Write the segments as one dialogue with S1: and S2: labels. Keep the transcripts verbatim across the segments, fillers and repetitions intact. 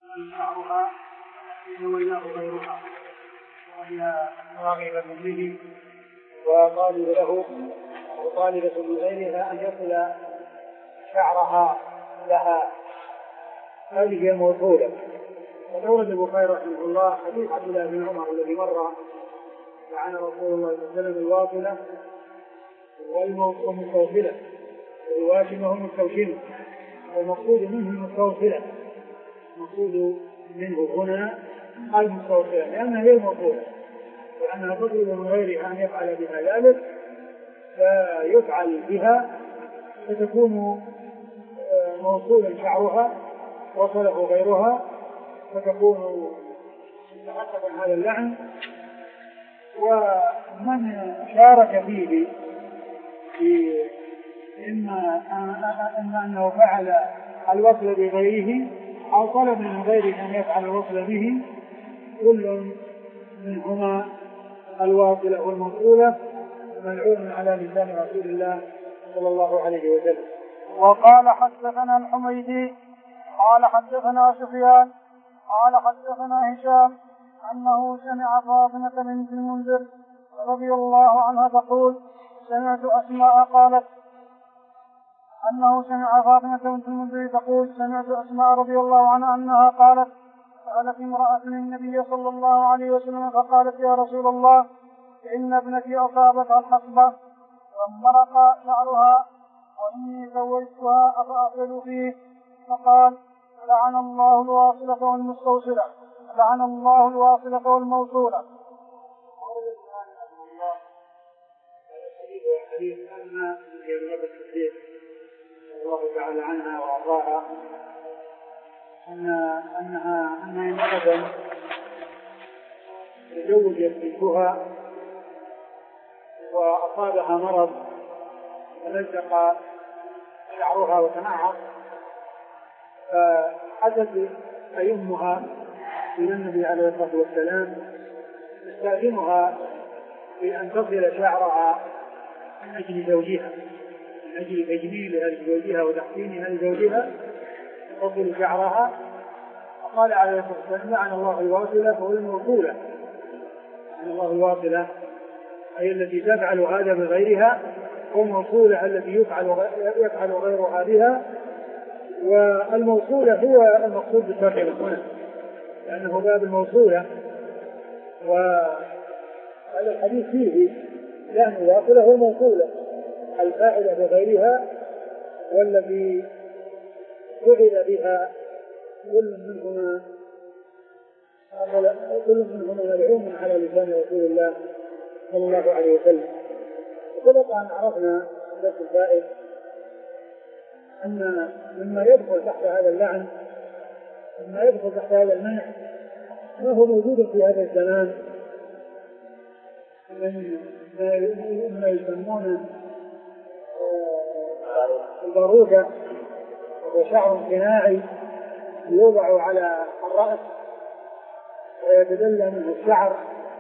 S1: شعرها يتولاه غيرها وهي راغبة به وطالب له وطالبة لغيرها أن يصل شعرها لها، هذه هي الموصولة. وأورد البخاري رحمه الله حديث عبد الله بن عمر الذي مر لعن رسول الله صلى الله عليه وسلم الواصلة والمستوصلة والواشمة والمستوشمة، والمقصود منه المستوصلة، المقصود منه هنا المستوصلة لأنها هي الموصولة، لأنها تطلب من غيرها أن يفعل بها ذلك فيفعل بها فتكون موصولا شعرها وصله غيرها فتكون تحقق هذا اللعن. ومن شارك فيه في إما إما أنه فعل الوصل بغيره أو طلب من غيره أن يفعل الوصل به، كل منهما الواصلة والموصولة ملعون على لسان رسول الله صلى الله عليه وسلم.
S2: وقال حدثنا الحميدي قال حدثنا سفيان قال حدثنا هشام أنه سمع فاطمة بنت المنذر رضي الله عنها تقول سمعت أسماء قالت أنه سمع فاطمة بنت المنذر تقول سمعت أسماء رضي الله عنها أنها قالت سألت امرأة النبي صلى الله عليه وسلم فقالت يا رسول الله إن ابنتي أصابتها الحصبة وانمرق شعرها وإني زوجتها أفأصل فيه؟ فقال لعن الله الواصلة والمستوصلة لعن الله الواصلة والموصولة.
S1: حديث أن في الرب الصديق الله تعالى عنها وأرضاها أن أنها أنها امرأة تزوجت بنتها وأصابها مرض فلزق شعرها وتنعر، فأتت أيمها إلى النبي عليه الصلاة والسلام تستأذنها في أن تصل شعرها من أجل زوجها، من أجل تجميلها لزوجها وتحسينها لزوجها تصل شعرها. فقال عليه الصلاة والسلام لعن الله الواصلة والموصولة. لعن الله الواصلة أي التي تفعل هذا بغيرها، والموصولة التي يفعل يفعل غيرها بها. والموصولة هو المقصود بالشرع هنا لأنه باب الموصولة، وهذا الحديث فيه لأن الواصلة هو الموصولة الفاعلة بغيرها والذي فعل بها كل منهما كل منهما ملعون على لسان رسول الله صلى الله عليه وسلم. وسبق أن عرفنا درس الفائد أن مما يدخل تحت هذا اللعن مما يدخل تحت هذا المنع ما هو موجود في هذا الزمان من ما يسمونه الباروكة، وشعر صناعي يوضع على الرأس ويتدلى منه الشعر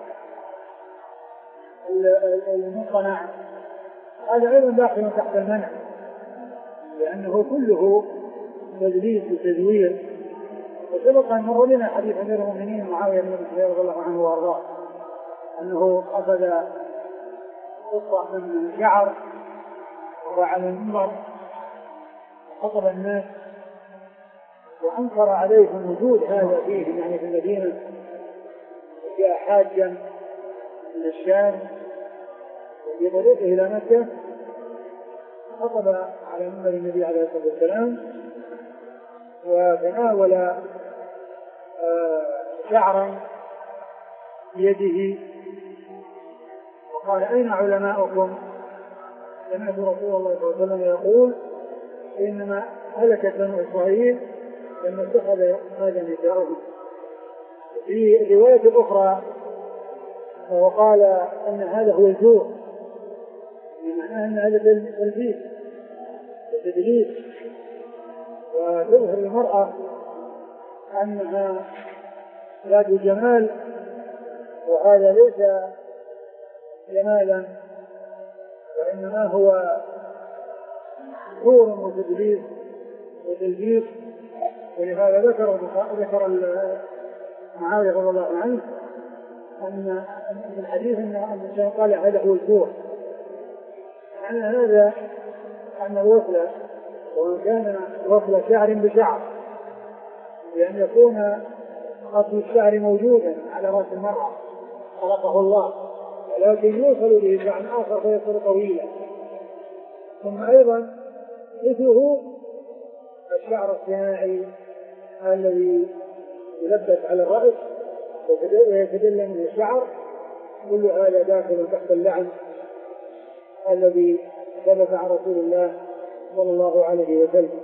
S1: المصنع، هذا أيضا داخل تحت المنع لأنه كله تدليس وتزوير. وسبق أن مر لنا حديث أمير المؤمنين معاوية بن أبي سفيان رضي الله عنه وأرضاه أنه أخذ قطعة من شعر وهو على المنبر وخطب الناس وأنكر عليهم وجود هذا فيه، يعني في المدينة جاء حاجا من الشام وفي طريقه إلى مكة خطب على منبر النبي عليه الصلاة والسلام وتناول شعرا بيده وقال أين علماؤكم؟ سمعت رسول الله صلى الله عليه وسلم يقول إنما هلكت بنو إسرائيل لما اتخذ هذا نساؤهم. في رواية أخرى وقال أن هذا هو الجوع، بمعنى أن هذا تلبيس وتدليس وتظهر المرأة أنها ذات جمال، وهذا ليس جمالا وإنما هو زور وتدليس وتلبيس ولهذا ذكر ذكر معاوية رضي الله عنه أن في الحديث أن الإنسان قال هذا هو الجوع. معنى هذا أن الوصل وإن كان وصل شعر بشعر لأن يكون أصل الشعر موجودا على رأس المرأة خلقه الله، ولكن يوصل به شعر آخر فيصير طويلا. ثم أيضا مثله الشعر الصناعي الذي يلبس على الرأس ويتدلى منه الشعر، كل هذا داخل تحت اللعن الذي ثبت عن رسول الله صلى الله عليه وسلم.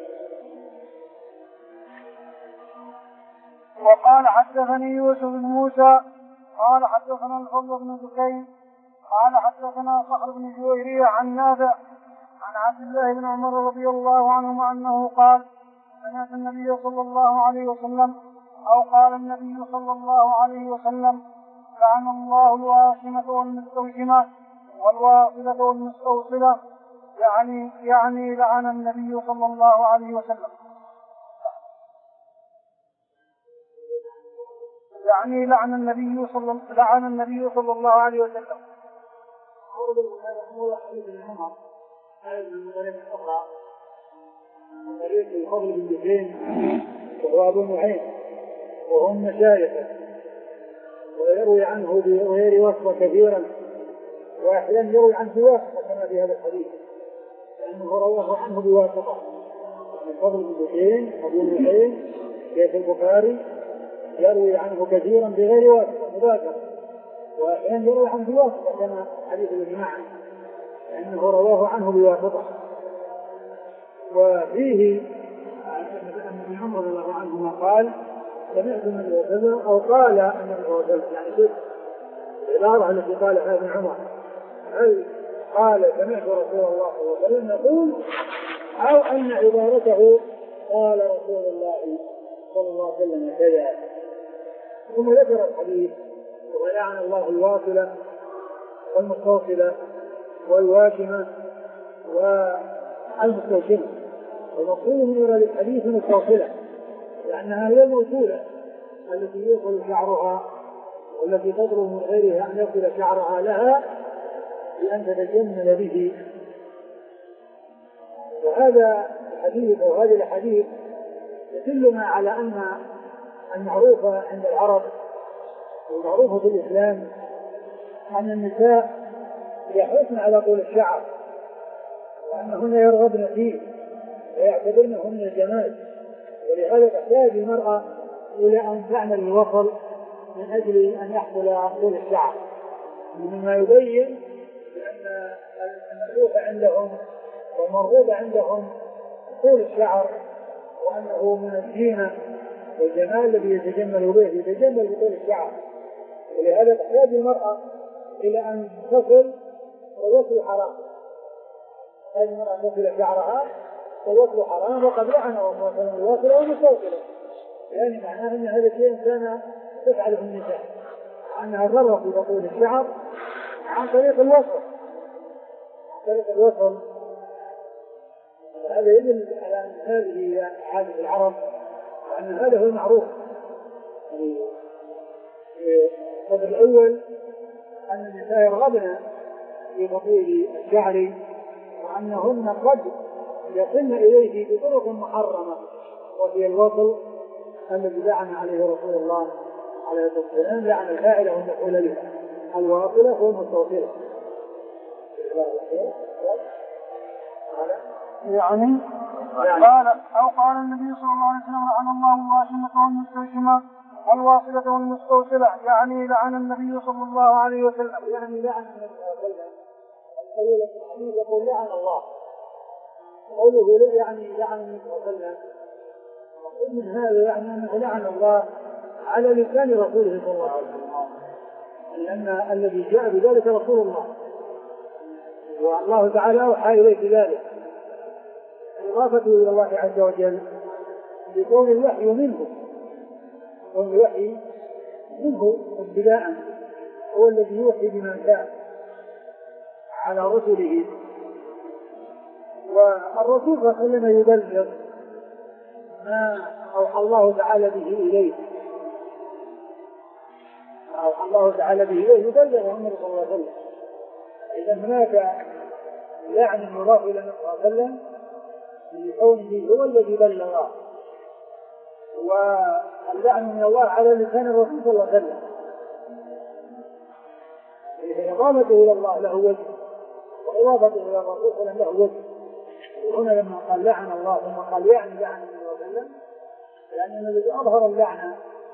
S2: وقال حدثني يوسف بن موسى قال حدثنا الفضل بن دكين قال حدثنا صخر بن جويرية عن نافع عن عبد الله بن عمر رضي الله عنهما أنه قال سمعت النبي صلى الله عليه وسلم أو قال النبي صلى الله عليه وسلم لعن الله الواشمة والمستوشمة والواصلة والمستوصلة، يعني يعني لعن النبي صلى الله عليه وسلم يعني لعن النبي صلى لعن النبي صلى الله عليه وسلم.
S1: هذا هو حديث عمر هذا من طريق أخرى من طريق الفضل بن دكين وهو أبو نعيم وهم مشايخه، ويروي عنه بغير وصفة كثيرا، وأحيانا يروي عنه بواسطة كما في هذا الحديث لأنه رواه عنه بواسطة. الفضل بن دكين أبو نعيم كيف البخاري يروي عنه كثيرا بغير واسطة مباشرة، وأحيانا يروي عنه بواسطة كما حديث الجماعة لأنه رواه عنه بواسطة. وفيه أن ابن عمر رضي الله عنهما قال سمعت النبي صلى الله عليه وسلم أو قال النبي صلى الله عليه وسلم، يعني شوف العبارة التي قالها ابن عمر هل قال سمعت رسول الله صلى الله عليه وسلم يقول أو أن عبارته قال رسول الله صلى الله عليه وسلم كذا. ثم ذكر الحديث ولعن الله الواصلة والمستوصلة والواشمة والمستوشمة. المقصود من هذا الحديث المستوصلة لأنها هي الموصولة التي يوصل شعرها والتي تطلب من غيرها أن يصل شعرها لها بأن تتجمل به. وهذا الحديث أو هذه الحديث يدلنا على أن المعروف عند العرب والمعروف في الإسلام أن النساء يحرصن على طول الشعر وأنهن يرغبن فيه ويعتبرنهن الجمال، ولهذا تحتاج المرأة إلى أن تعمل الوصل من أجل أن يحصل طول الشعر، مما يبين بأن المألوف عندهم والمرغوب عندهم طول الشعر، وأنه من الزينة والجمال الذي يتجمل به يتجمل بطول الشعر. ولهذا تحتاج المرأة إلى أن تصل ويصل حرام، تحتاج المرأة أن تصل شعرها ويصل حرام، وقد لعن الله الواصلة والمستوصلة، يعني معناه أن هذا الشيء كان تفعله النساء، أنها ترغب في طول الشعر عن طريق الوصل عن طريق الوصل هذا يدل على أن هذه هي عادة العرب وأن هذا هو المعروف. القدر الأول أن النساء يرغبن في تطويل الشعر، وأنهن قد يصلن إليه بطرق محرمة، وهي الوصل الذي لعن عليه رسول الله عليه الصلاة والسلام، لعن الفاعل والمفعول به، الواصلة والمستوصلة.
S2: يعني قال أو قال النبي صلى الله عليه وسلم لعن الله الواشمة والمستوشمة والواصلة والمستوصلة، يعني لعن النبي صلى الله عليه وسلم،
S1: يعني لعن النبي صلى الله عليه وسلم. أول الحديث يقول لعن الله، قوله يعني لعن النبي صلى الله عليه وسلم، ومن هذا يعني أنه لعن الله على لسان رسوله صلى الله عليه وسلم، لأن الذي جاء بذلك رسول الله، والله تعالى أوحى إليه بذلك، إضافته إلى الله عز وجل بكون الوحي منه، والوحي منه ابتداء، هو الذي يوحي بما شاء على رسله. والرسول صلى الله عليه وسلم يبلغ ما أوحى الله تعالى به إليه أوحى الله تعالى به إليه يبلغ النبي صلى الله عليه وسلم. إذا هناك لعن يضاف إلى النبي صلى الله عليه وسلم لكونه هو الذي بلغ، واللعن من الله على لسان الرسول صلى الله عليه وسلم، إضافته إلى الله له وجه وإضافته إلى الرسول صلى الله عليه وسلم له وجه. هنا لما قال لعن الله ثم قال يعني لعن النبي صلى الله عليه وسلم، لأن الذي أظهر اللعنة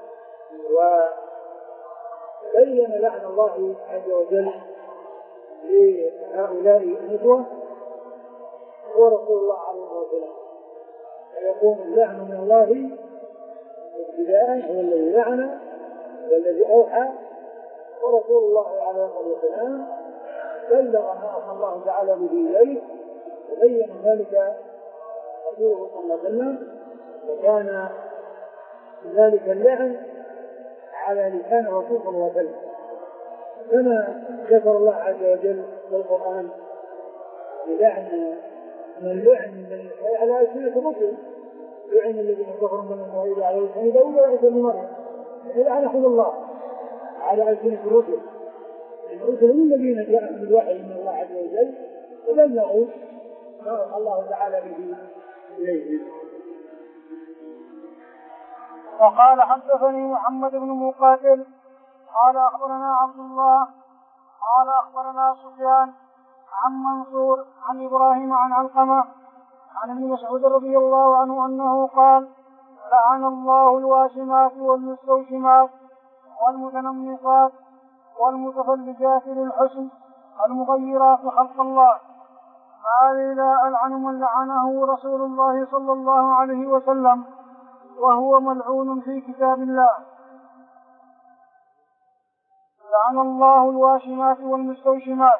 S1: وبين لعن الله عز وجل لهؤلاء النسوة هو رسول الله عليه الصلاة والسلام. فيكون اللعن من الله ابتداء، هو الذي لعن والذي أوحى، ورسول الله عليه الصلاة والسلام بلغ ما أوحى الله تعالى به إليه وبين ذلك رسوله صلى الله عليه وسلم، وكان ذلك اللعن على لسان الرسول صلى الله عليه وسلم، كما ذكر الله عز وجل في القرآن بلعن من اللعن على ألسنة الرسل، لعن الذين كفروا من إسرائيل على لسان داوود وعيسى بن مريم، لعنهم الله على ألسنة الرسل. الرسل هم الذين جاءهم بالوحي من الله عز وجل وبلغوا ما أوحى الله تعالى به إليهم.
S2: وقال حدثني محمد بن مقاتل قال أخبرنا عبد الله قال أخبرنا سفيان عن منصور عن إبراهيم عن علقمة عن ابن مسعود رضي الله عنه أنه قال لعن الله الواشمات والمستوشمات والمتنمصات والمتفلجات للحسن المغيرات خلق الله، ما لي لا ألعن من لعنه رسول الله صلى الله عليه وسلم وهو ملعون في كتاب الله. لعن الله الواشمات والمستوشمات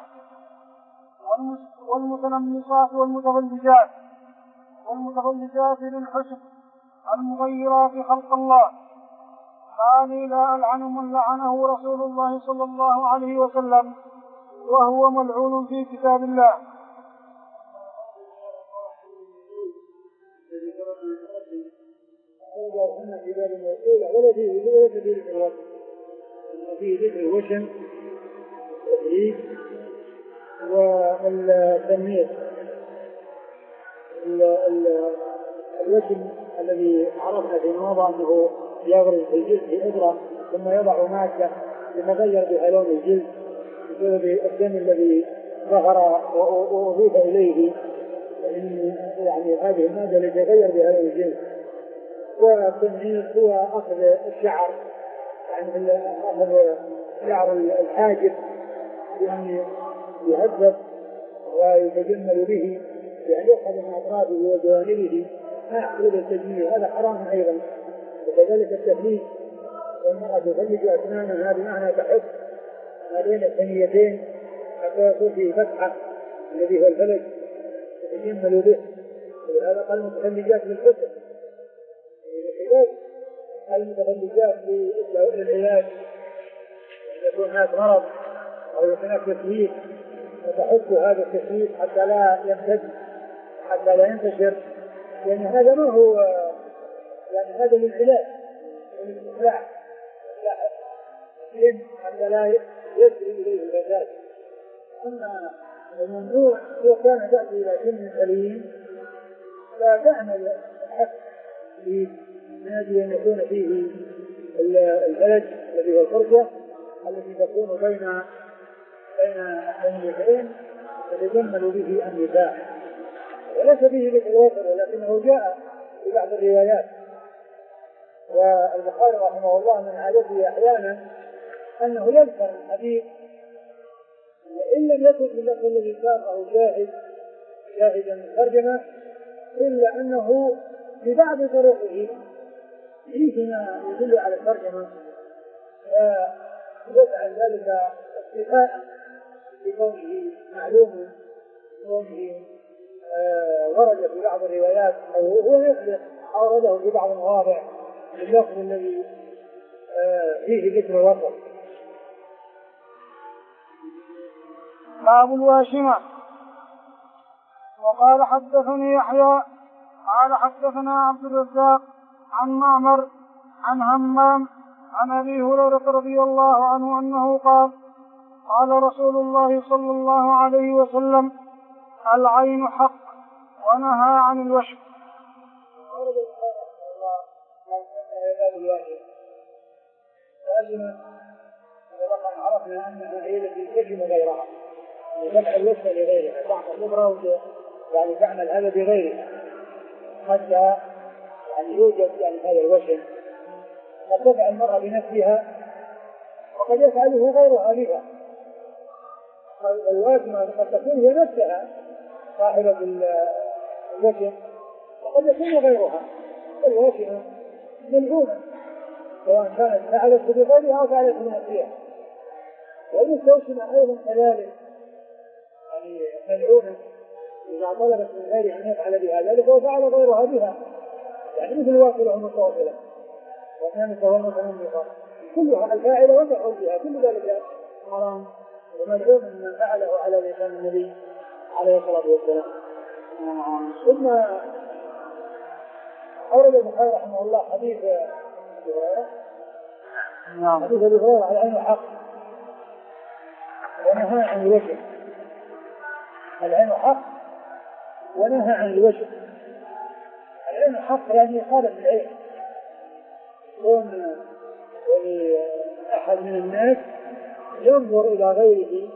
S2: والمتنمصات والمتفلجات والمتفلجات للحسن المغيرات خلق الله، ما لي لا ألعن من لعنه رسول الله صلى الله عليه وسلم وهو ملعون في كتاب الله.
S1: ولا فيه ولا فيه الوشم، فيه ذكر الوشم والتدريج والتنميط. الوشم الذي عرفنا في الموضع أنه يغرز في الجلد في إبرة ثم يضع مادة يتغير بها لون الجلد بسبب الدم الذي ظهر وأضيف إليه، يعني هذه المادة التي يتغير بها لون الجلد. والتنميط هو أخذ الشعر، يعني أخذ شعر الحاجب بأن يهذب ويتجمل به، يعني يأخذ من أطرافه وجوانبه ما يحصل التجميل، هذا حرام أيضا. وكذلك التفليج، والمرأة تفلج أسنانها بمعنى تحط ما بين الثنيتين حتى يكون فيه فتحة الذي هو الفلج تتجمل به، وهذا قال المتفلجات للفتح. المتفلجات للعلاج يكون هناك مرض أو يكون هناك تسويق وتحط هذا التسويق حتى لا يمتد حتى لا ينتشر، يعني هذا ما هو، يعني هذا للعلاج وللإصلاح حتى لا يسري إليه الفساد. أما الممنوع هو كان تأتي إلى سن سليم لا تعمل حق في نادي أن يكون فيه الفلج الذي هو الفرجة التي تكون بين بين الثنيتين تتجمل به النساء، وليس به ذكر الوصل، ولكنه جاء في بعض الروايات. والبخاري رحمه الله من عادته أحيانا أنه يذكر الحديث وإن لم يكن في اللفظ الذي ساقه شاهد شاهدا من ترجمة، إلا أنه في بعض طرقه فيه ما يدل على الترجمة، ويفعل ذلك اكتفاء بكونه معلوم، كونه آه ورد في بعض الروايات أو هو يطلق أورده في بعض المواضع اللفظ الذي آه فيه ذكر الوصف.
S2: باب الواشمة. وقال حدثني يحيى قال حدثنا عبد الرزاق عن معمر عن همام عن ابي هريره رضي الله عنه انه قال قال رسول الله صلى الله عليه وسلم العين حق ونهى عن الوشم.
S1: عرفنا انها هي التي تجم غيرها وتفعل الوشم لغيرها تعمل نبره يعني تعمل هذا بغيرها حتى يعني يوجد يعني هذا الوشم قد تفعل المرأة بنفسها وقد يفعله غيرها بها. الواشمة قد تكون هي نفسها صاحبة الوشم وقد يكون غيرها. الواشمة ملعونة سواء كانت فعلت بغيرها أو فعلت بنفسها. والمستوشمة أيضا كذلك يعني ملعونة إذا طلبت من غيرها أن يفعل بها ذلك وفعل غيرها بها يعني مثل الواصلة المتواصلة والنامسة والمتنمقة كلها الفاعلة والمفعول بها كل ذلك حرام وملعون من فعله على لسان النبي عليه الصلاة والسلام. ثم أورد البخاري رحمه الله حديث أبي هريرة حديث أبي هريرة العين حق ونهى عن الوجه. العين حق ونهى عن الوجه. العين حق يعني خالف العين كون أحد من الناس ينظر إلى غيره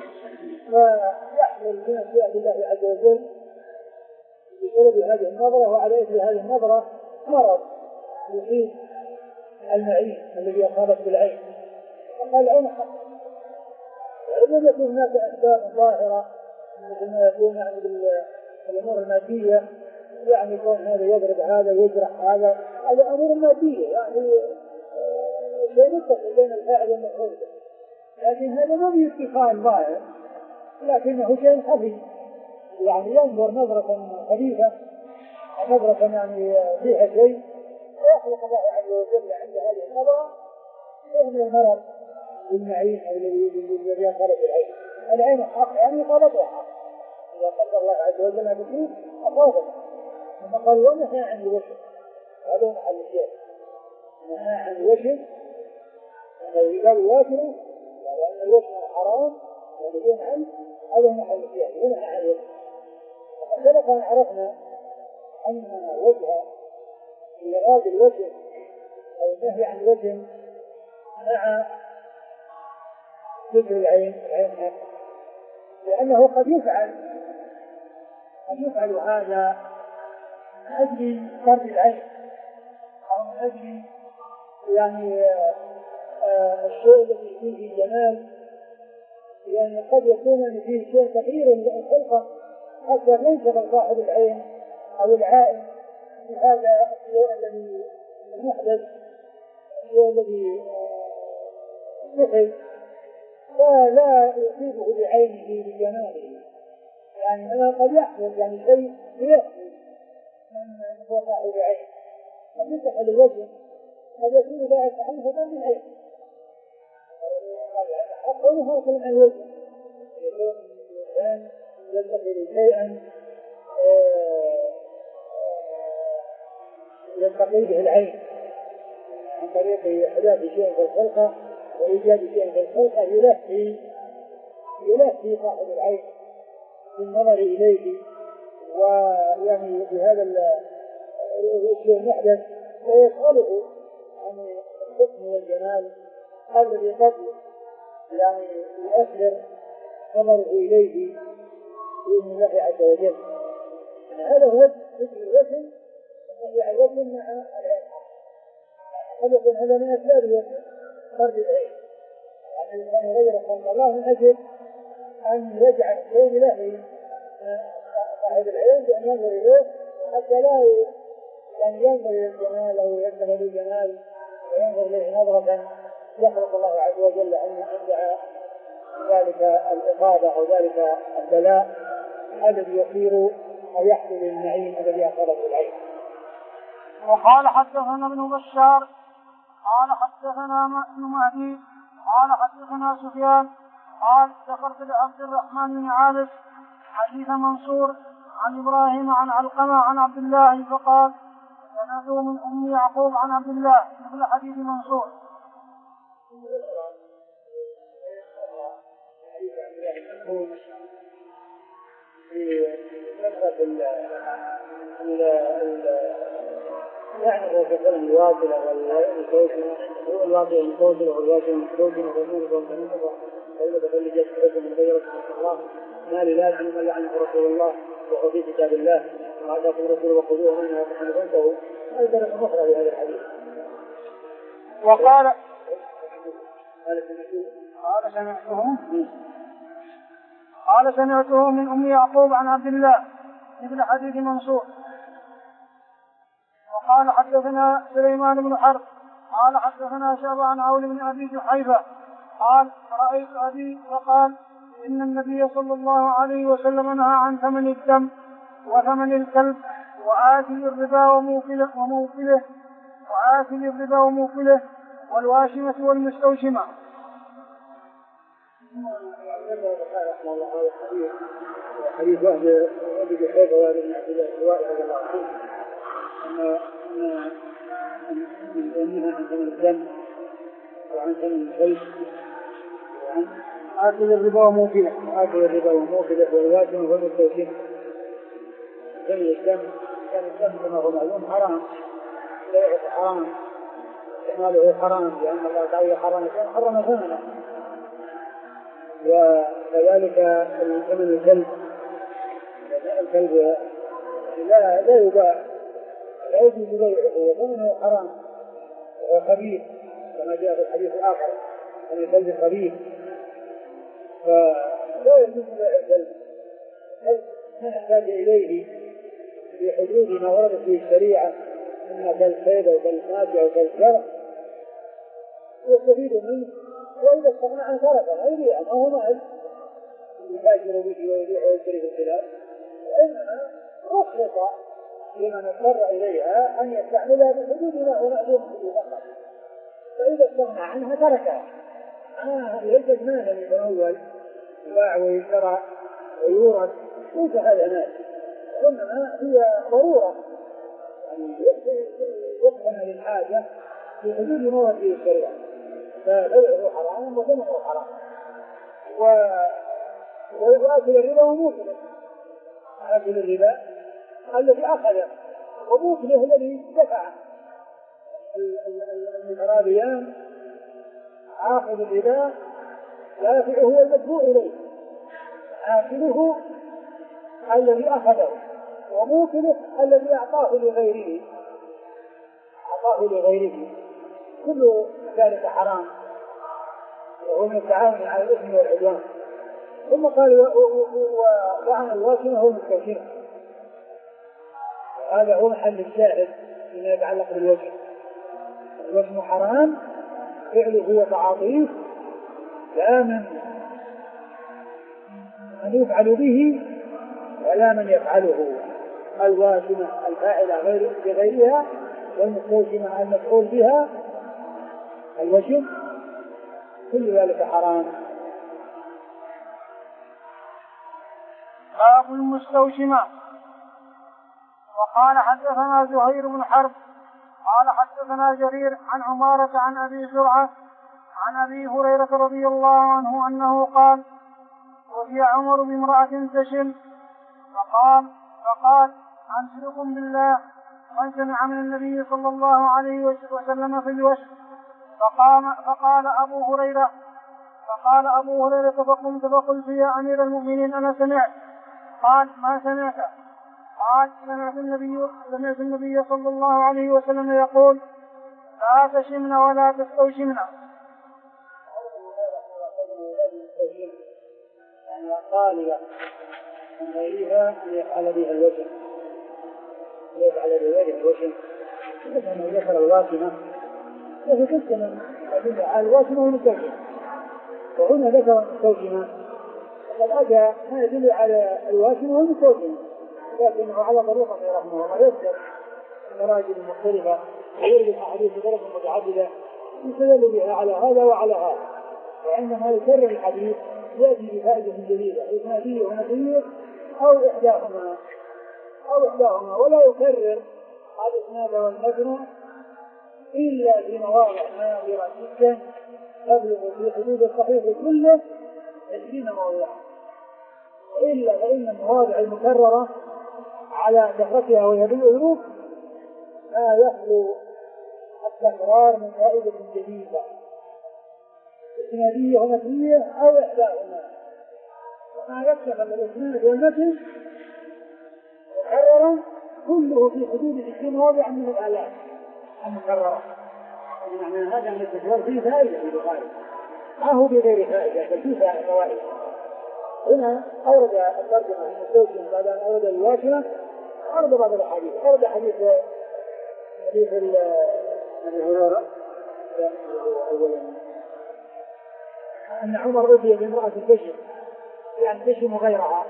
S1: فيحمل من أشياء الله عز وجل بسبب هذه النظرة وعلى إثر هذه النظرة مرض يصيب المعين الذي يخالف بالعين. فقال العين حق ولم يكن هناك أسباب ظاهرة مثل ما يكون يعني بالأمور المادية يعني كون هذا يضرب هذا ويجرح هذا هذا أمور مادية يعني شيء متصل بين الفاعل والمفعول لكن هذا ما في اتصال ظاهر لكنه شيء خفي يعني ينظر نظرة خفيفة نظرة يعني فيها شيء ويخلق الله عز وجل عند هذه النظرة يهمل المرض بالمعين أو الذي يخالف العين. العين حق يعني خالفها حق إذا قدر الله عز وجل ما بكيه أصابه. ثم قال ونهى عن الوشم هذا محل الشيء نهى عن الوشم إذا قال الواشمة وأن الوشم حرام ونهي عنه هذا محل الشيء ونهى عن الوشم. وقد سبق أن عرفنا أن وجه إيراد الوشم أو النهي عن الوشم مع ذكر العين العين حق لأنه قد يفعل قد يفعل هذا من أجل فرد العين أو من أجل يعني آه الشيء الذي فيه جمال يعني قد يكون فيه شيء كثير من الخلقة حتى ينشغل صاحب العين أو العائن بهذا الشيء الذي يحدث الشيء الذي يحدث فلا يصيبه بعينه بجماله يعني هذا قد يحدث يعني شيء يحدث من هو صاحب عين قد يفتح الوجه قد يكون ذلك عنه من العين حقه هو من الوجه يكون الإنسان يدخل شيئا يلتقي به العين عن طريق إحداث شيء في الخلقة وإيجاد شيء في الخلقة يلهي يلهي صاحب العين بالنظر إليه ويعني بهذا الشيء المحدث ويشغله عن الحسن والجمال الذي قد يعني يؤثر نظره إليه بإذن الله عز وجل. هذا هو ذكر الوجه الذي الوجه مع العين قد يكون هذا من أسباب الوجه فرد العين يعني الإنسان يغير خلق الله من أجل أن يجعل الشيء له صاحب العين بأن ينظر إليه حتى لا يعني ينظر إلى الجمال أو ينتهي بالجمال وينظر إليه نظرة يخلق الله عز وجل أن ينزع ذلك الإصابة أو ذلك البلاء الذي يصير أو يحصل للنعيم الذي أصابه العين.
S2: وقال حدثنا ابن بشار قال حدثنا ابن مهدي قال حدثنا سفيان قال ذكرت لعبد الرحمن بن عابس حديث منصور عن إبراهيم عن علقمة عن عبد الله فقال سمعته من أم يعقوب عن عبد الله مثل حديث منصور.
S1: يعني هو كثير الواصلة والمتوسمة هو الواصلة المتوسمة والواصلة المتوسمة والنور والنور والنور اللي جاءت حكم من غير الله ما لله عن من لعنه رسول الله وهو في كتاب الله وهذا في رسول وخذوه منه وتحملونه هذا المخرج لهذا الحديث.
S2: وقال
S1: قال سمعته
S2: قال سمعته من أم يعقوب عن عبد الله مثل حديث منصور. وقال حدثنا سليمان بن حرب قال حدثنا شعبة عن عون بن أبي جحيفة قال رأيت أبي فقال إن النبي صلى الله عليه وسلم نهى عن ثمن الدم وثمن الكلب وآكل الربا وموكله وموكله وآكل الربا وموكله والواشمة والمستوشمة.
S1: حديث واحد أبي جحيفة وهذا من عبد الله الوائل رضي الله عنه أن من أمها عن ثمن الدم وعن ثمن الكلب وعن آكل الربا وموكله وآكل الربا وموكله والواشمة والمستوشمة. ثمن الدم كان الدم كما هو معلوم حرام بيعه حرام استعماله حرام لأن الله تعالى حرام حرم ثمنه. وكذلك ثمن الكلب الكلب لا لا يباع لا يجوز بيعه وثمنه حرام وهو خبيث كما جاء في الحديث الآخر أن الكلب خبيث فلا يجوز بيع الكلب. ما نحتاج إليه في حدود ما وردت فيه الشريعة إما كالصيد أو كالماء أو كالشرع يستفيد منه وإذا استغنى عن تركه لا يبيع ما هو مال يتاجر به ويبيع ويشتري في الخلاف وإنما رخص لمن اضطر إليها أن يستعملها بحدود ما هو مأذون به فقط فإذا استغنى عنها تركها. آه ليست مالا يتنول يباع ويشترى ويورث ليس هذا مال وإنما هي ضرورة يعني يقدم للحاجة في حدود ما ورد فيه الشريعة فبيعه حرام وثمنه حرام. وآكل الربا وموكله آكل الربا الذي أخذه وموكله الذي دفع المترابيان آخذ الربا دافعه هو المدفوع إليه آكله الذي أخذه وموكله الذي أعطاه لغيره أعطاه لغيره كل ذلك حرام وهو من التعاون على الإثم والعدوان. ثم قال وعن الواشمة هو المستوشمة هذا هو محل الشاهد فيما يتعلق بالوجه. الوجه حرام فعله وتعاطيه لا من من يفعل به ولا من يفعله. الواشمة الفاعلة غير بغيرها والمستوشمة المفعول بها الوشم كل ذلك حرام.
S2: باب المستوشمة. وقال حدثنا زهير بن حرب قال حدثنا جرير عن عمارة عن أبي زرعة عن أبي هريرة رضي الله عنه أنه قال وفي عمر بامرأة تشم فقال فقال أنشدكم بالله من سمع من النبي صلى الله عليه وسلم في الوشم فقام فقال أبو هريرة فقال أبو هريرة فقمت فقلت يا أمير المؤمنين أنا سمعت. قال ما سمعت؟ قال سمعت النبي سمعت النبي صلى الله عليه وسلم يقول لا تشمن ولا تستوشمن.
S1: يعني طالبة من غيرها أن يفعل بها الوجه يفعل بها الوجه مثلا ذكر الواشمة لكن كنت أدل على الواشمة والمستوشمة وهنا ذكر المستوشمة وقد أتى ما يدل على الواشمة والمستوشمة لكنه على طريقة رحمه الله يذكر مراجل مختلفة ويرد الأحاديث بدرجة متعددة يستدل بها على هذا وعلى هذا وعندما يكرر الحديث يأتي بفائدة جديدة إسنادية ونظير أو إحداهما أو إحداهما، ولا يكرر الإسناد والمتن إلا في مواضع نادرة جدا تبلغ في حدود الصحيح كله عشرين موضعا، وإلا فإن المواضع المكررة على كثرتها وهي بالألوف ما يخلو التكرار من فائدة جديدة إسنادية ومتنية أو إحداهما، وما يكتفل الإسناد والمتن مكررا كله في حدود عشرين موضعا من الآلاف المكررة. يعني هذا من التكرار فيه فائدة في البخاري، ما هو بغير فائدة بل فيه فوائد. هنا أورد الترجمة في المستوجب بعد أن أورد الواشمة، أورد بعض الأحاديث، أورد حديث حديث أبي هريرة أولا أن عمر أتي بامرأة البشر، يعني تشم غيرها،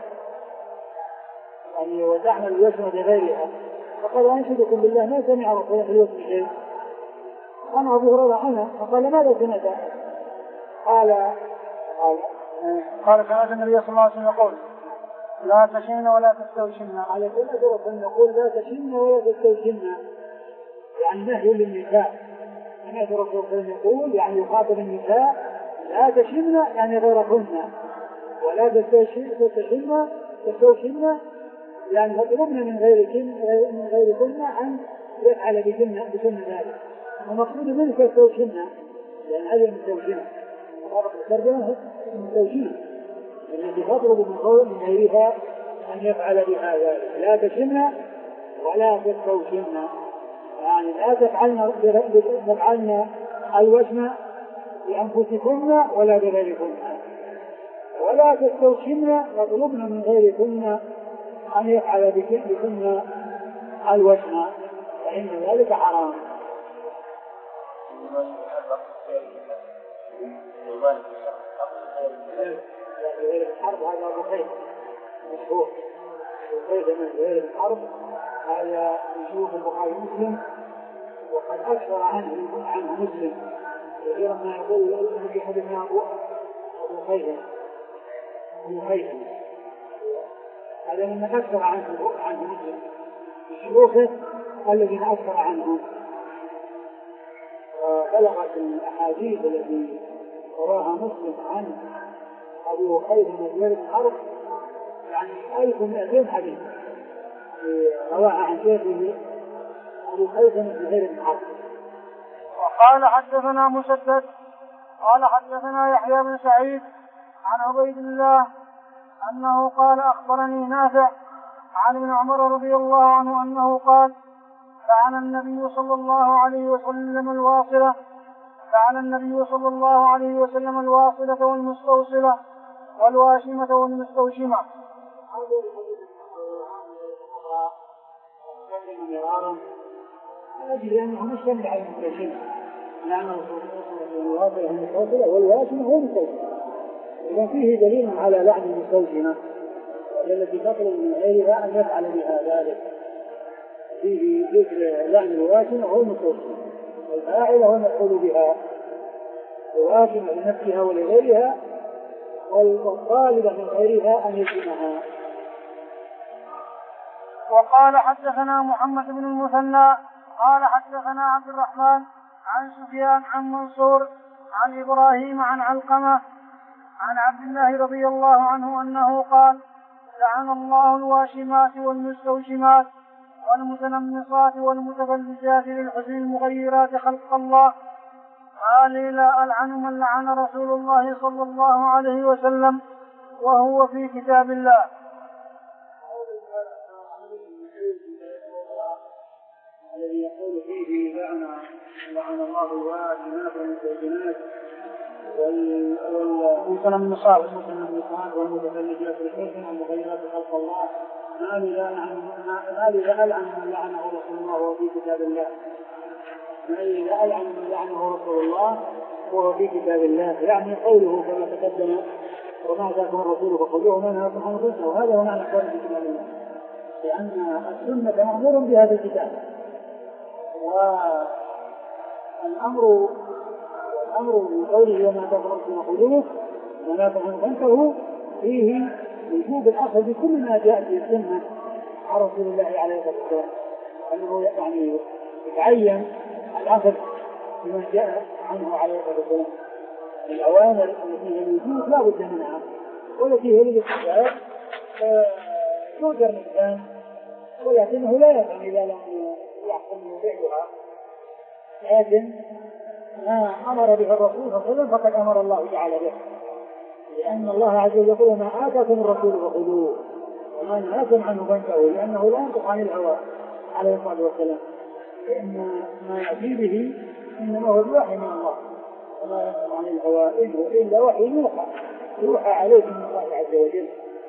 S1: يعني وتعمل الوشم بغيرها، فقال أنشدكم بالله ما سمع رسول الله في الوشم شيء. أنا أبو هريرة أنا، فقال ماذا سمعت؟ قال قال
S2: قال سمعت النبي صلى الله عليه وسلم يقول لا تشمن ولا تستوشمن.
S1: على كل أدرة يقول لا تشمن ولا تستوشمن، يعني نهي للنساء. سمعت رسول الله يقول يعني يخاطب النساء لا تشمن يعني غيرهن، ولا تستوشمن تستوشمن يعني تطلبن من غيركن من غيركن أن يفعل بكن بكن ذلك، ومقصود منك تستوشمن لأن هذه المستوشمة الترجمة المستوشمة التي تطلب من غيرها أن يفعل بها ذلك. لا تشمن ولا تستوشمن يعني لا تفعلن تفعلن الوشم بأنفسكن ولا بغيركن، ولا تستوشمن يطلبن من غيركن أن يفعل بكن الوشم فإن ذلك حرام. غير الحرب هذا أبو خير مشهور، أبو خير من غير الحرب هذا يشوف البخاري مسلم وقد أكثر عنه عنه مسلم كثيرا ما يقول الذي حدثنا أبو خير أبو خير هذا مما أكثر عنه عنه مسلم الشيوخ الذين أكثر عنه. وبلغت الأحاديث التي رواها مسلم عن أبو خير من غير الحرب يعني ألف ومئتين حديث رواها عن شيخه أبو خير من غير الحرب.
S2: وقال حدثنا مسدد قال حدثنا يحيى بن سعيد عن عبيد الله أنه قال أخبرني نافع عن ابن عمر رضي الله عنه أنه قال لعن النبي صلى الله عليه وسلم الواصلة لعن النبي صلى الله عليه وسلم الواصلة والمستوصلة والواشمة والمستوشمة.
S1: أجل أنه مشتمل على المستوشمة لأنه الواصلة والمستوصلة والواشمة والمستوشمة، إذا فيه دليل على لعن المستوشمة التي تطلب من غيرها أن يفعل بها ذلك، فيه ذكر لعن الواشمة والمستوشمة، الفاعل هو المفعول بها الواشمة لنفسها ولغيرها والطالبة من غيرها أن يشمها.
S2: وقال حدثنا محمد بن المثنى قال حدثنا عبد الرحمن عن سفيان عن منصور عن إبراهيم عن علقمة عن عبد الله رضي الله عنه أنه قال لعن الله الواشمات والمستوشمات والمتنمصات والمتفلجات للحسن المغيرات خلق الله. قال لا ألعن من لعن رسول الله صلى الله عليه وسلم وهو في كتاب الله.
S1: الذي يقول فيه لعن لعن الله الواشمات والمستوشمات
S2: والمتنمصات
S1: والمتفلجات للحسن المغيرات خلق الله. ما لذا ألعن من لعنه رسول الله وهو في كتاب الله. ما لذا ألعن من لعنه رسول الله وهو في كتاب الله، يعني قوله كما تقدم وما أتاكم الرسول فخذوه وما نهاكم عنه فانتهوا، وهذا هو معنى قوله في كتاب الله، لأن السنة مأمور بها في الكتاب، والأمر الأمر بقوله وما أتاكم الرسول فخذوه وما نهاكم عنه فانتهوا فيه وجوب الأخذ بكل ما جاء في السنة عن رسول الله عليه الصلاة والسلام أنه يعني يتعين الأخذ بما جاء عنه عليه الصلاة والسلام. الأوامر التي هي الوجود لا بد منها، والتي هي الاستحباب يقدر الإنسان، ولكنه لا يفهم إذا لم يحكم فعلها. لكن ما أمر به الرسول صلى الله عليه وسلم فقد أمر الله تعالى به، لأن الله عز وجل يقول ما آتاكم الرسول فخذوه وما نهاكم عنه فانتهوا، لأنه لا ينطق عن الهوى عليه الصلاة والسلام، لأن ما يأتي به إنما هو الوحي من الله، وما ينطق عن الهوى إن هو إلا وحي يوحى يوحى عليه من الله عز وجل.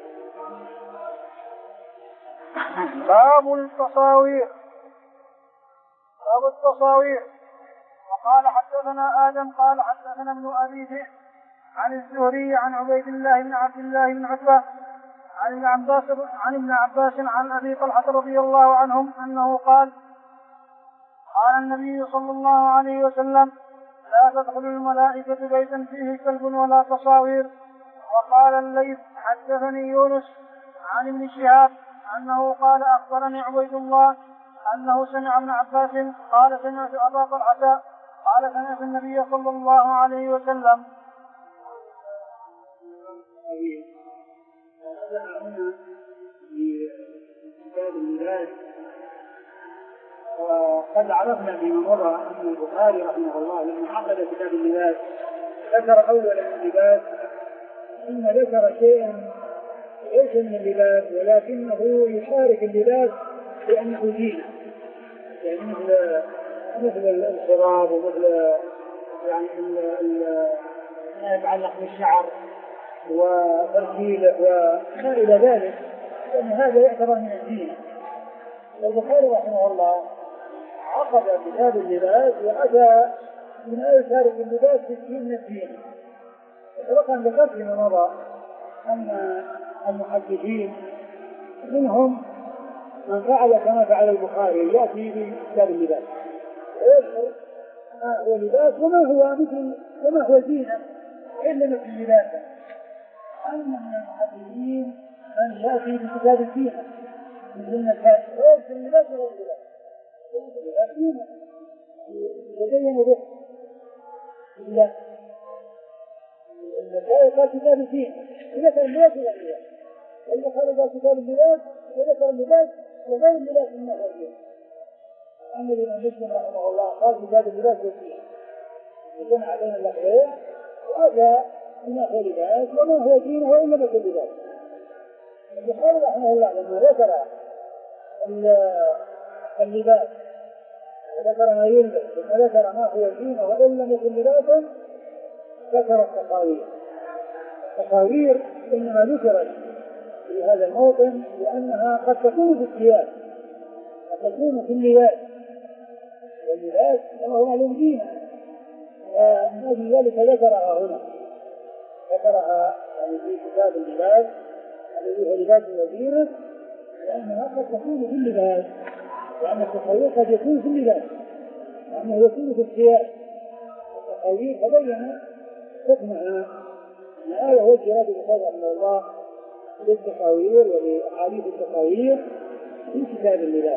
S2: باب التصاوير. باب التصاوير. وقال حدثنا آدم قال حدثنا ابن أبي ذئب عن الزهري عن عبيد الله بن عبد الله بن عتبة عن ابن عباس عن ابن عباس عن أبي طلحة رضي الله عنهم أنه قال قال النبي صلى الله عليه وسلم لا تدخل الملائكة بيتا فيه كلب ولا تصاوير. وقال الليث حدثني يونس عن ابن شهاب أنه قال أخبرني عبيد الله أنه سمع ابن عباس قال سمعت أبا طلحة قال سمعت النبي صلى الله عليه وسلم.
S1: وقد عرفنا فيما مضى أن البخاري رحمه الله لما عقد كتاب اللباس ذكر أولا اللباس ثم ذكر شيئا ليس من اللباس ولكنه يشارك اللباس لأنه زينة، يعني مثل مثل الخضاب ومثل يعني ما يتعلق بالشعر وتركيبه وما إلى ذلك، لأن هذا يعتبر من الزينة. البخاري رحمه الله عقد كتاب اللباس وأتى من أي شارك اللباس في من الزينة. وطبعا ذكرت فيما مضى أن المحدثين منهم من فعل كما فعل البخاري، يأتي بكتاب اللباس ويذكر ما هو لباس وما هو مثل وما هو زينة إلا مثل لباسه. أما من المحدثين من يأتي بكتاب الزينة مثل النساء ويذكر اللباس وغير اللباس زينة يتبين به إلا النساء قال كتاب الزينة وذكر اللباس وغير اللباس، البخاري قال كتاب اللباس وذكر اللباس وغير اللباس من هو الزينة. أما الإمام مسلم رحمه الله قال كتاب اللباس والزينة وجمع بين اللفظين وأتى بما هو لباس وما هو زينة وإلا مثل اللباس. البخاري رحمه الله لما ذكر اللباس وذكر ما يلبس وذكر ما هو زينة وإلا مثل اللباس ذكر التصاوير. التصاوير إنما ذكرت في هذا الموطن لأنها قد تكون في الثياب قد تكون في اللباس، واللباس هو معلوم زينة، ومن ذلك ذكرها هنا ذكرها يعني في كتاب اللباس الذي هو لباس وزينة، لأنها قد تكون في اللباس، لأن التصوير قد يكون في اللباس لأنه يكون في الثياب. التصوير تبين حكمها من آية وجه رب رحمه الله للتصاوير ولأحاديث التصاوير في كتاب اللباس.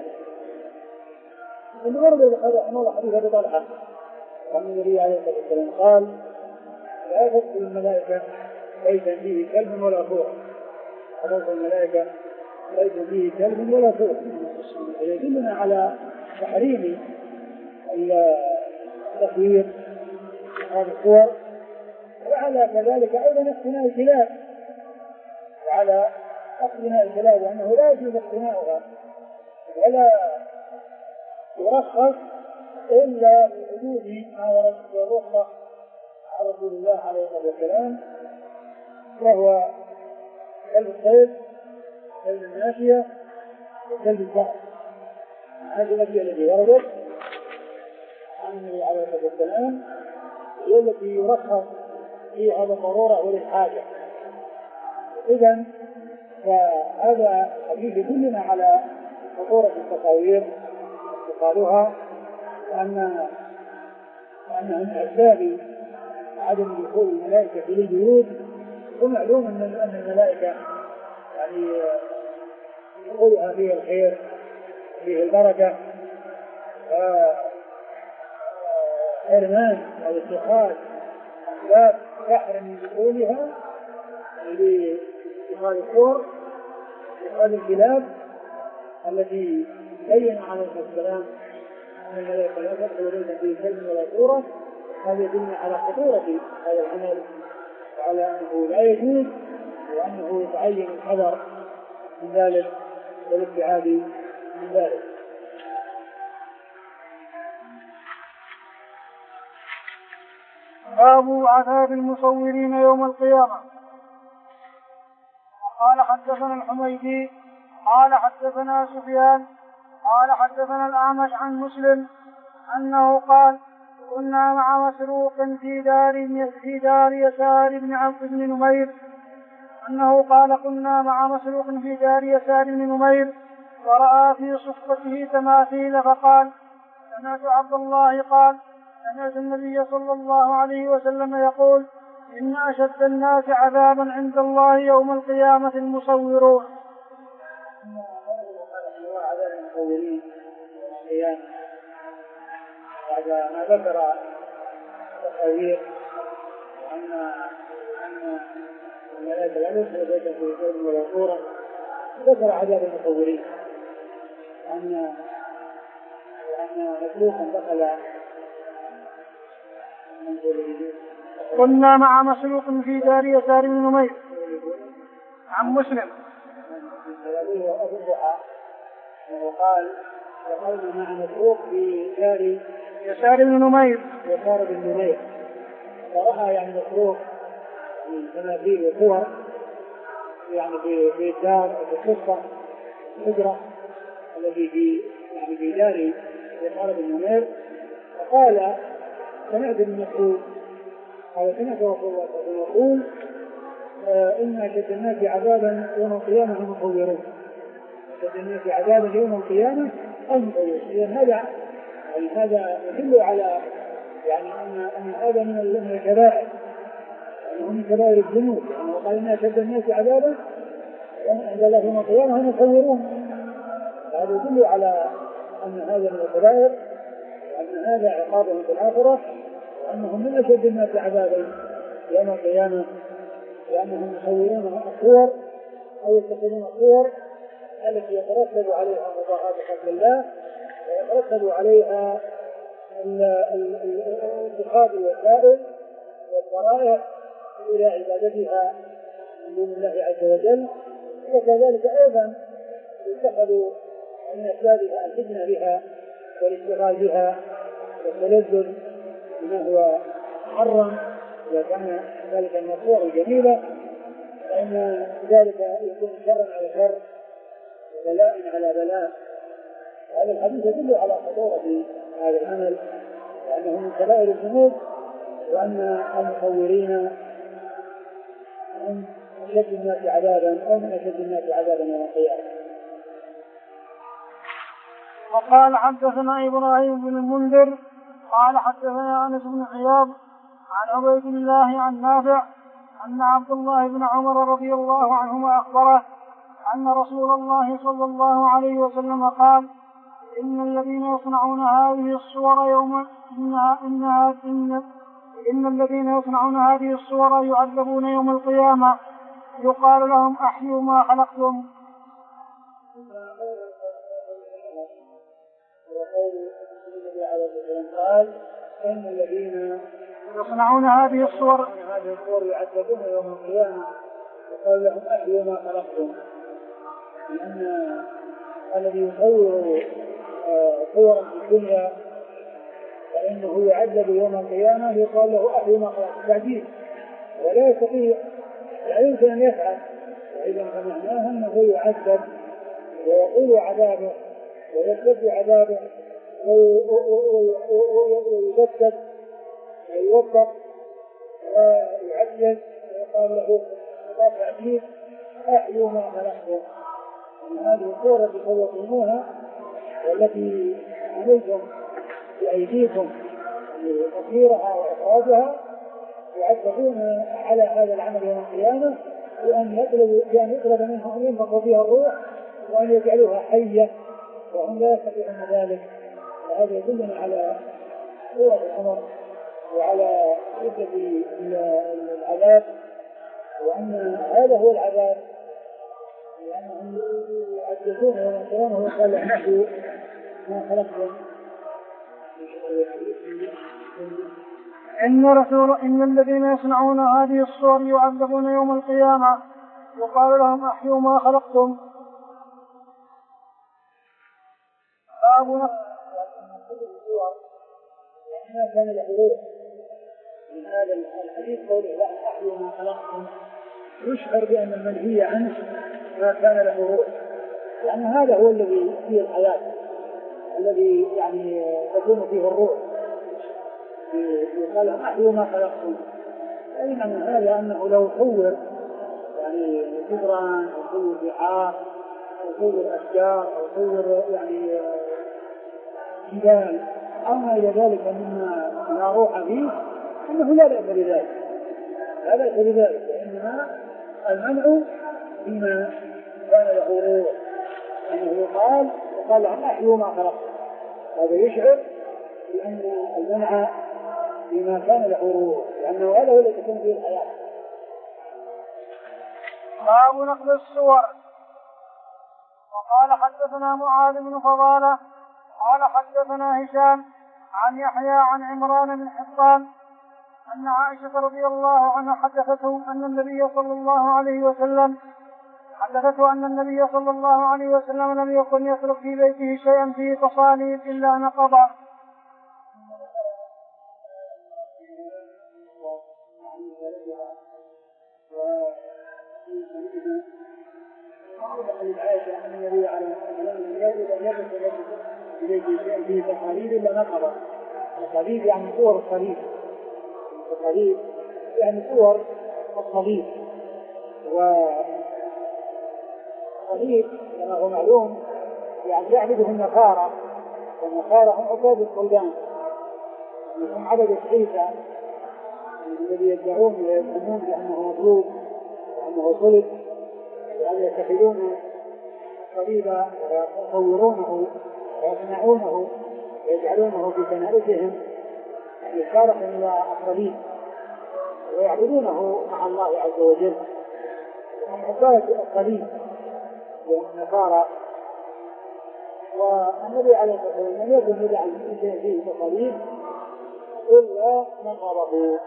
S1: ورد البخاري رحمه الله حديث أبي طلحة عن النبي عليه الصلاة والسلام قال لا تدخل الملائكة بيتا فيه كلب ولا فور. تدخل الملائكة بيتا فيه كلب ولا فور، يدلنا على تحريم التصوير هذه الصور، وعلى كذلك أيضا اقتناء الكلاب، وعلى اقتناء الكلاب وأنه لا يجوز اقتناؤها ولا يرخص إلا بوجود ما ورد في الرخصة على رسول الله عليه الصلاة والسلام، وهو كلب الصيد كلب الماشية وكلب البحر. هذه الأشياء التي وردت عن النبي عليه الصلاة والسلام هي التي يرخص فيها للضرورة وللحاجة. إذن فهذا حديث يدلنا على خطورة التصاوير وقالوها وأن وأنها من أسباب عدم دخول الملائكة في البيوت. ومعلوم أن الملائكة يعني دخولها فيه الخير فيه البركة، وحرمان أو اتخاذ أسباب يحرم من دخولها لاتخاذ الصور اتخاذ الكلاب التي بين عليه السلام أن الملائكة لا تدخل بين في كلمة ولا صورة. هذا يدل على خطورة هذا العمل وعلى أنه لا يجوز وأنه يتعين الحذر من ذلك والابتعاد من ذلك.
S2: باب عذاب المصورين يوم القيامة. قال حدثنا الحميدي قال حدثنا سفيان قال حدثنا الأعمش عن مسلم أنه قال كنا مع مسروق في دار في دار يسار بن عبد بن نمير أنه قال كنا مع مسروق في دار يسار بن نمير ورأى في صفته تماثيل فقال سمعت عبد الله قال سمعت النبي صلى الله عليه وسلم يقول إن أشد الناس عذابا عند الله يوم القيامة المصورون.
S1: عذاب المصورين القيامة بعد ما ذكر التصوير أن أن الملائكة لا يدخل بيتا في كلمة ولا صورة، ذكر عذاب المصورين أن أن مخلوقا دخل.
S2: كنا مع مسروق في دار يسار بن نمير عن مسلم
S1: وقال دخلنا مع مسروق في دار
S2: يسار بن نمير
S1: يسار بن نمير فرأى يعني مسروق تماثيل وصور يعني في الدار في القصة الحجرة التي في يعني في دار يسار بن نمير، فقال سمعت ابن مسعود قال سمعت رسول الله صلى الله عليه وسلم يقول إن أشد الناس عذابا يوم القيامة المصورون. أشد الناس عذابا يوم القيامة المصورون. إذن هذا يعني هذا يدل على يعني أن أن هذا من الكبائر، يعني من كبائر الذنوب، يعني وقال إن أشد الناس عذابا عند الله يوم القيامة هم مصورون. هذا يدل على أن هذا من الكبائر وأن هذا عقابهم في الآخرة وأنهم من أشد الناس عذابا يوم القيامة، لأنهم يصورون الصور أو يتخذون الصور التي يترتب عليها مضاهاة خلق الله ويترتب عليها اتخاذ الوسائل والذرائع إلى عبادتها من دون الله عز وجل. وكذلك أيضا يتخذوا من أسبابها الفتنة بها والاشتغال بها والتلذذ بما هو محرم إذا كان ذلك من الصور الجميلة، فإن ذلك يكون شرا على شر وبلاء على بلاء. هذا الحديث يدل على خطورة هذا العمل وأنه من كبائر الذنوب وأن المصورين هم أشد الناس عذابا أو من أشد الناس عذابا يوم القيامة.
S2: وقال حدثنا إبراهيم بن المنذر قال حدثنا أنس بن عياض عن عبيد الله عن نافع أن عبد الله بن عمر رضي الله عنهما أخبره أن رسول الله صلى الله عليه وسلم قال إن الذين يصنعون هذه الصور يوم إنها إنها إن, إن الذين يصنعون هذه الصور يعذبون يوم القيامة يقال لهم أحيوا ما خلقتم.
S1: قال إن الذين
S2: يصنعون هذه الصور
S1: هذه الصور يعذبون يوم القيامة وقال لهم أحيوا ما خلقتم، لأن الذي يصور صورا في الدنيا فإنه يعذب يوم القيامة يقال له أحيوا ما خلقتم تعجيز ولا يستطيع لا يمكن أن يفعل، وإذا فمعناه أنه يعذب ويقول عذابه ويشتد عذابه ويجسد ويوفق ويعجز ويقال له تعجيز أحيوا ما خلقتم. هذه الصورة التي توقنوها والتي عملتم بأيديكم لتطهيرها وإخراجها يعذبون على هذا العمل يوم القيامة بأن يطلب بأن يطلب منهم أن ينفخوا فيها الروح وأن يجعلوها حية وهم لا يستطيعون ذلك. وهذا يدلنا على قوة الأمر وعلى شدة العذاب، وأن هذا هو العذاب، لأنهم يعذبون يوم القيامة وقال احمدوا ما خلقتم.
S2: إن رسول إن الذين يصنعون هذه الصور يعذبون يوم القيامة يقال لهم أحيوا ما خلقتم.
S1: باب ما كان له روح من هذا الحديث قوله لا أحيوا ما خلقتم يشعر بأن المنهي عنه ما كان له روح، يعني هذا هو الذي فيه الحياة الذي يعني تكون فيه الروح. يقال أحيوا ما خلقتم، أي من هذا أنه لو صور يعني جدران أو صور بحار أو صور أشجار أو صور يعني جبال أو ما إلى ذلك مما لا روح فيه أنه لا بأس بذلك، لا بأس بذلك، وإنما المنع فيما كان له روح، أنه يقال وقال لهم أحيوا ما خلقتم، هذا يشعر بأن المنع فيما كان له روح، لأنه هذا هو الذي تكون فيه الحياة.
S2: باب نقل الصور. وقال حدثنا معاذ بن فضالة قال حدثنا هشام عن يحيى عن عمران بن حطان أن عائشة رضي الله عنها حدثته أن النبي صلى الله عليه وسلم حدثته أن النبي صلى الله عليه وسلم لم يكن يترك في بيته شيئا فيه تصانيف إلا نقضه.
S1: العائشة أن النبي عليه الصلاة والسلام يجب إليه شيء فيه تصاريف إلا نقضه. التصاريف يعني صور الصليب، التصاريف يعني صور الصليب، والصليب كما هو معلوم يعني يعبده النصارى، والنصارى هم عباد الصلبان، هم عبدة عيسى الذي يدعون ويزعمون بأنه مطلوب وأنه صلب، وأن يتخذون صليبا ويصورونه ويصنعونه ويجعلونه في كنائسهم إشارة إلى الصليب ويعبدونه مع الله عز وجل، وهم عباد الصليب والنصارى. والنبي عليه الصلاة والسلام لم يكن يدعى في شيء فيه صليب إلا نقضه،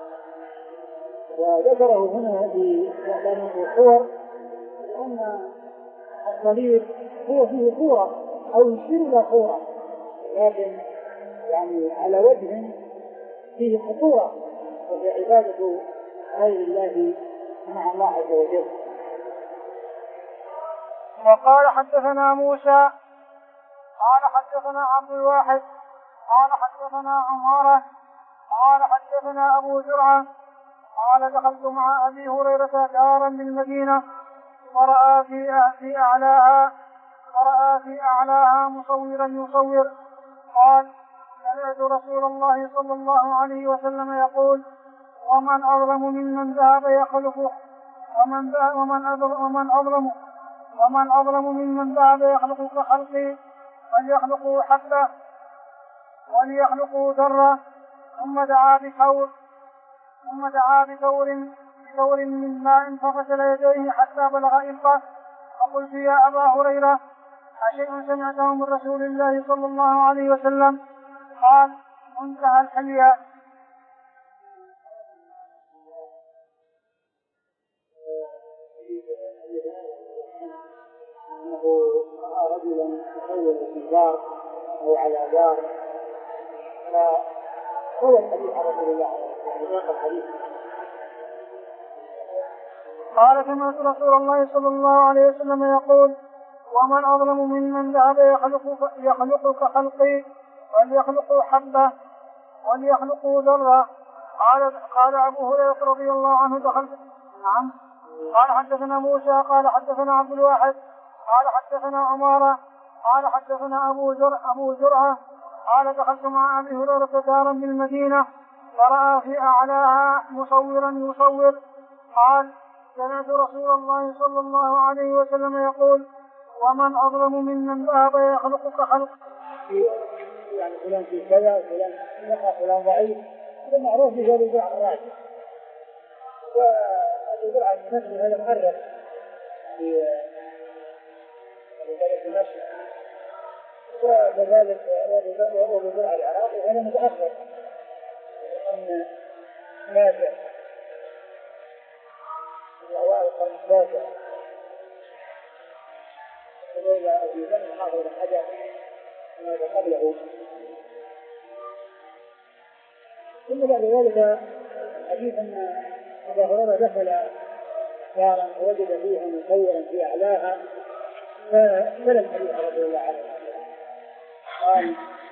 S1: وذكره هنا في إعلان الصور لأن الصليب هو فيه صورة أو يشير إلى صورة، لكن يعني على وجه فيه خطورة، وفي عبادة غير الله مع الله عز وجل.
S2: وقال حدثنا موسى قال حدثنا عبد الواحد قال حدثنا عمارة قال حدثنا أبو زرعة قال دخلت مع أبي هريرة دارا بالمدينة ورأى في أعلاها ورأى في أعلاها مصورا يصور. قال سمعت رسول الله صلى الله عليه وسلم يقول ومن أظلم ممن ذهب يخلق ومن ومن أظلم ومن أظلم ومن أظلم ممن ذهب يخلق كخلقي فليخلقوا حبة وليخلقوا ذرة. ثم دعا بثور ثم دعا بثور بثور من ماء فغسل يديه حتى بلغ إلقه. فقلت يا أبا هريرة أشيء سمعته من رسول الله صلى الله عليه وسلم؟ قال منتهى الحلية.
S1: أنه رأى رجلا يصور في دار أو على دار، فهو الحديث عن رسول الله يعني ذاك الحديث.
S2: قال سمعت رسول الله صلى الله عليه وسلم يقول ومن أظلم ممن ذهب يخلق يخلق كخلقي وليخلقوا حبة وليخلقوا ذرة. قال قال أبو هريرة رضي الله عنه دخلت نعم. قال حدثنا موسى قال حدثنا عبد الواحد قال حدثنا عمارة قال حدثنا أبو زرع أبو زرعة قال دخلت مع أبي هريرة دارا بالمدينة فرأى في أعلاها مصورا يصور. قال سمعت رسول الله صلى الله عليه وسلم يقول ومن أظلم ممن ذهب يخلق كخلق.
S1: يعني فلان في كذا وفلان نقى فلان ضعيف، هذا معروف بهذا البرع الراجح. وهذا البرع المنزل هذا مؤرخ في ذلك النشر، وكذلك وهو البرع العراقي وهذا متأخر لأن نافع في أوائل القرن التاسع وإلى أبي بكر حافظ بن حجر وماذا قبله. ثم بعد ذلك حديث أن أبا هريرة دخل دارا ووجد فيها مصورا في أعلاها فسأل الحديث رضي الله عنه قال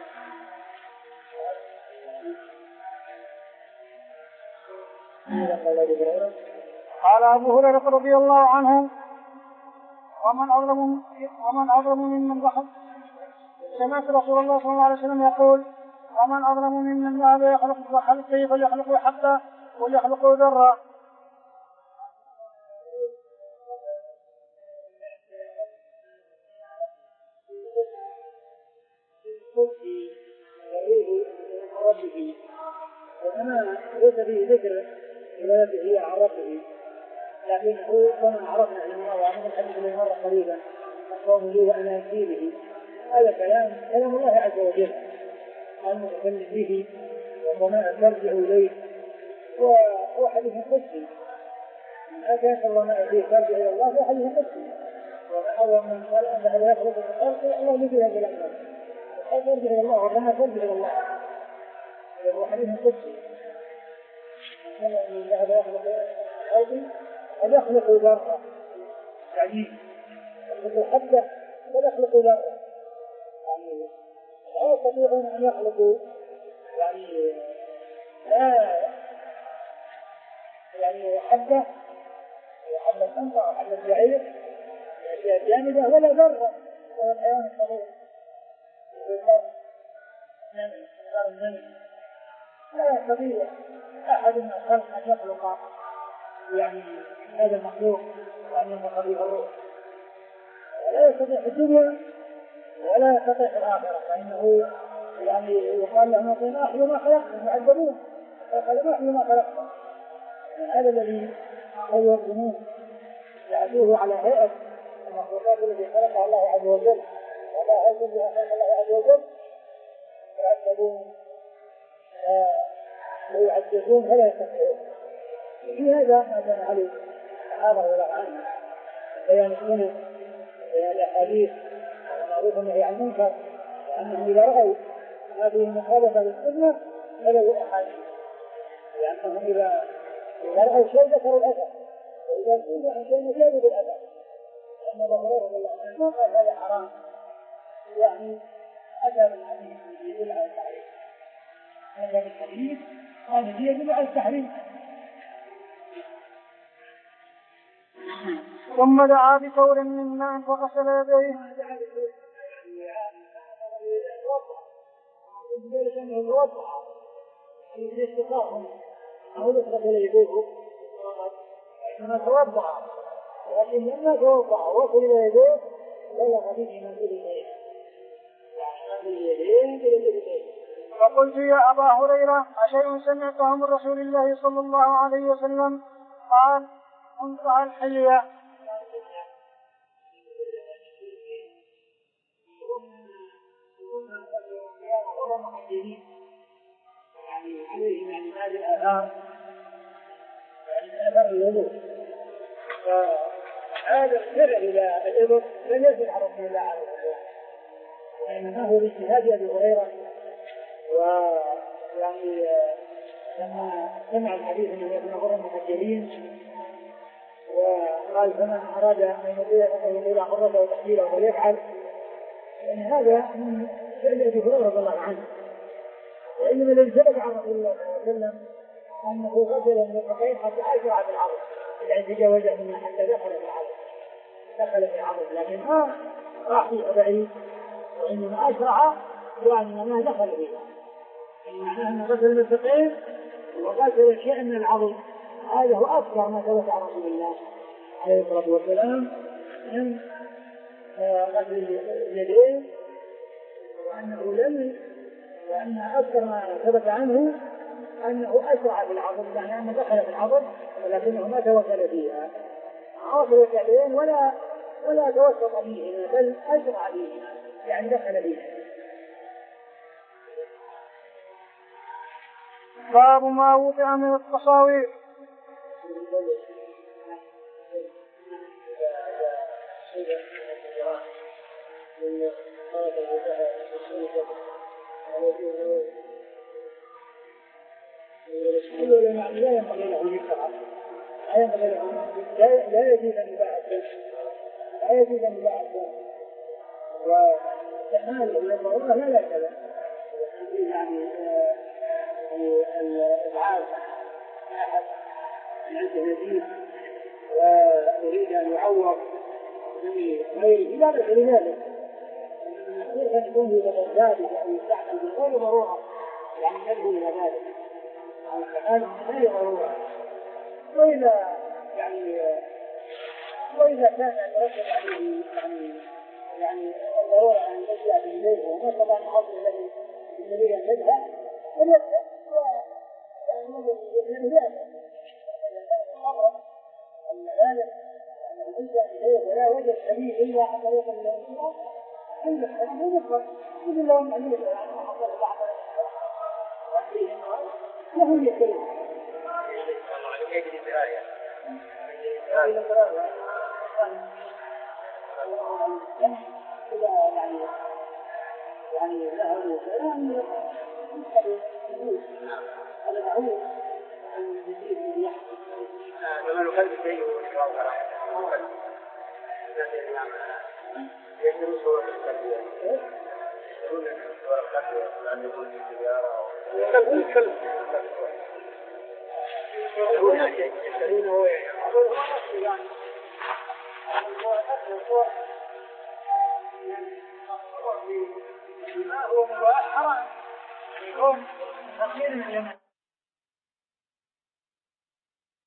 S2: قال أبو هريرة رضي الله عنه ومن أظلم ومن أظلم ممن ذهب. سمعت رسول الله صلى الله عليه وسلم يقول ومن أظلم ممن ذهب يخلق كخلقه فليخلق حبة وليخلق ذرة.
S1: ربه وأنا ليس فيه ذكر عبادته عن ربه، لكنه كما عرفنا من مواضع الحديث الذي مر قريبا الصوم لي وأنا أجزي به، هذا كلام كلام الله عز وجل المتكلم به وما ترجع إليه، وهو حديث قدسي أكاد الله ما يأتيه ترجع إلى الله هو حديث قدسي. وأول من قال أن هذا يخلق الخلق الله يجي هذا الأمر الخلق يرجع إلى الله والرمى ترجع إلى الله، هو حديث قدسي. من هذا يخلق الخلق قد يخلق ذرة، يعني يخلق حبة قد يخلق ذرة، يعني لا يستطيعون أن يخلقوا يعني لا يعني حبة وحبة أنفع وحبة بعير أشياء جامدة ولا ذرة وهو الحيوان الصغير لا يستطيع أحد من الخلق أن يخلق يعني هذا المخلوق وأن ينفخ به الروح، ولا يستطيع في الدنيا ولا يستطيع في الآخرة، فإنه يعني يقال لهم أطينا أحلوا ما خلقتم يعذبون فقال ما أحلوا ما خلقتم. هذا الذي هو الجنون يأتوه على هيئة المخلوقات التي خلقها الله عز وجل ولا يجوز بها خلق الله عز وجل يعذبون ويعذبون فلا يستطيعون. في هذا ما كان عليه الصحابة رضي الله عنهم بيان السنة بيان الأحاديث ومعروف النهي عن المنكر، وأنهم إذا رأوا هذه المخالفة للسنة فلو أحاديث، لأنهم إذا رأوا شيء ذكروا الأثر، وإذا سئلوا عن شيء زادوا بالأثر، لأن أبا هريرة رضي الله عنه قال هذا حرام، يعني أتى بالحديث يدل على التحريم، هذا بالحديث هذا يدل على التحريم.
S2: ثم دعا بثور من ماء فغسل يديه.
S1: ذلك أنه يوضع في الاستقامة أو يطلق يديه إنما توضع، ولكن لما توضع وصل إلى يديه بلغ به منزل اليدين، يعني منزل اليدين إلى اليدين.
S2: فقلت يا أبا هريرة أشيء سمعته من رسول الله صلى الله عليه وسلم؟ قال منتهى الحلية.
S1: يعني عليهم يعني هذه الآثار يعني آثار الوضوء، فهذا السر إلى الإبر لم يزل على رسول الله عليه وسلم، وإنما هو باجتهاد أبي هريرة. ويعني لما سمع الحديث من ابن غرم المسجلين وقال فمن أراد أن يطيع إلى قرته وتحليله وليفعل، يعني هذا من فعل أبي هريرة رضي الله عنه. وإنما الذي ثبت عن رسول الله صلى الله عليه وسلم أنه غسل من الركعتين حتى أشرع في العرض، يعني تجاوز منها حتى دخل في العرض دخل في العرض لكن ما راح في بعيد، وإنما أشرع يعني ما دخل فيه، يعني معناه أن غسل المرفقين وغسل شيئا من العظم، هذا هو أكثر ما ثبت عن رسول الله عليه الصلاة والسلام من قتل اليدين، وأنه لم وأن أكثر ما ثبت عنه أنه أسرع في العضد، يعني أنه دخل في العضد ولكنه ما توصل فيها، عاصر اليدين ولا ولا توسط فيهما بل أسرع فيهما، يعني دخل فيها.
S2: باب ما وضع من التصاوير.
S1: يعني لا ينبغي له أن يكره، لا ينبغي له لا يجوز أن يباع الدم، لا يجوز أن يباع الدم، واستعماله للضرورة لا بأس له. يعني الإبعاد أحد من عنده نزيف ويريد أن يعوض غيره لا بأس لذلك، يمكن أن يكون بغداد أو يستعمل بغير ضرورة، يعني يدعو إلى ذلك هذا غير ضرورة. وإذا يعني وإذا كان يرتب عليه يعني يعني الضرورة أن يجلع في الليل وما استطاع الحظ الذي يريد أن يذهب فليذهب يعني ذلك يجلع في الليل ولا وجد سبيل إلا عن طريق الانسان عند الحديث يذكر مثل لو أن يذهب يعني ما حصل بعض له يكلم يجري برأيه إلى برأيه يعني يعني له كلام يقول هذا معروف الجديد اللي يحصل لما نقلب شيء ونقرأ صراحة الذي يعمل يجري صورة التربية يقول لك صورة التربية لأن يقول في سيارة كلب كلب يقول يشترونه هو يقول هو نفسه يعني هو أكثر ما هو مباح حرام يكون تقليل من اليمن.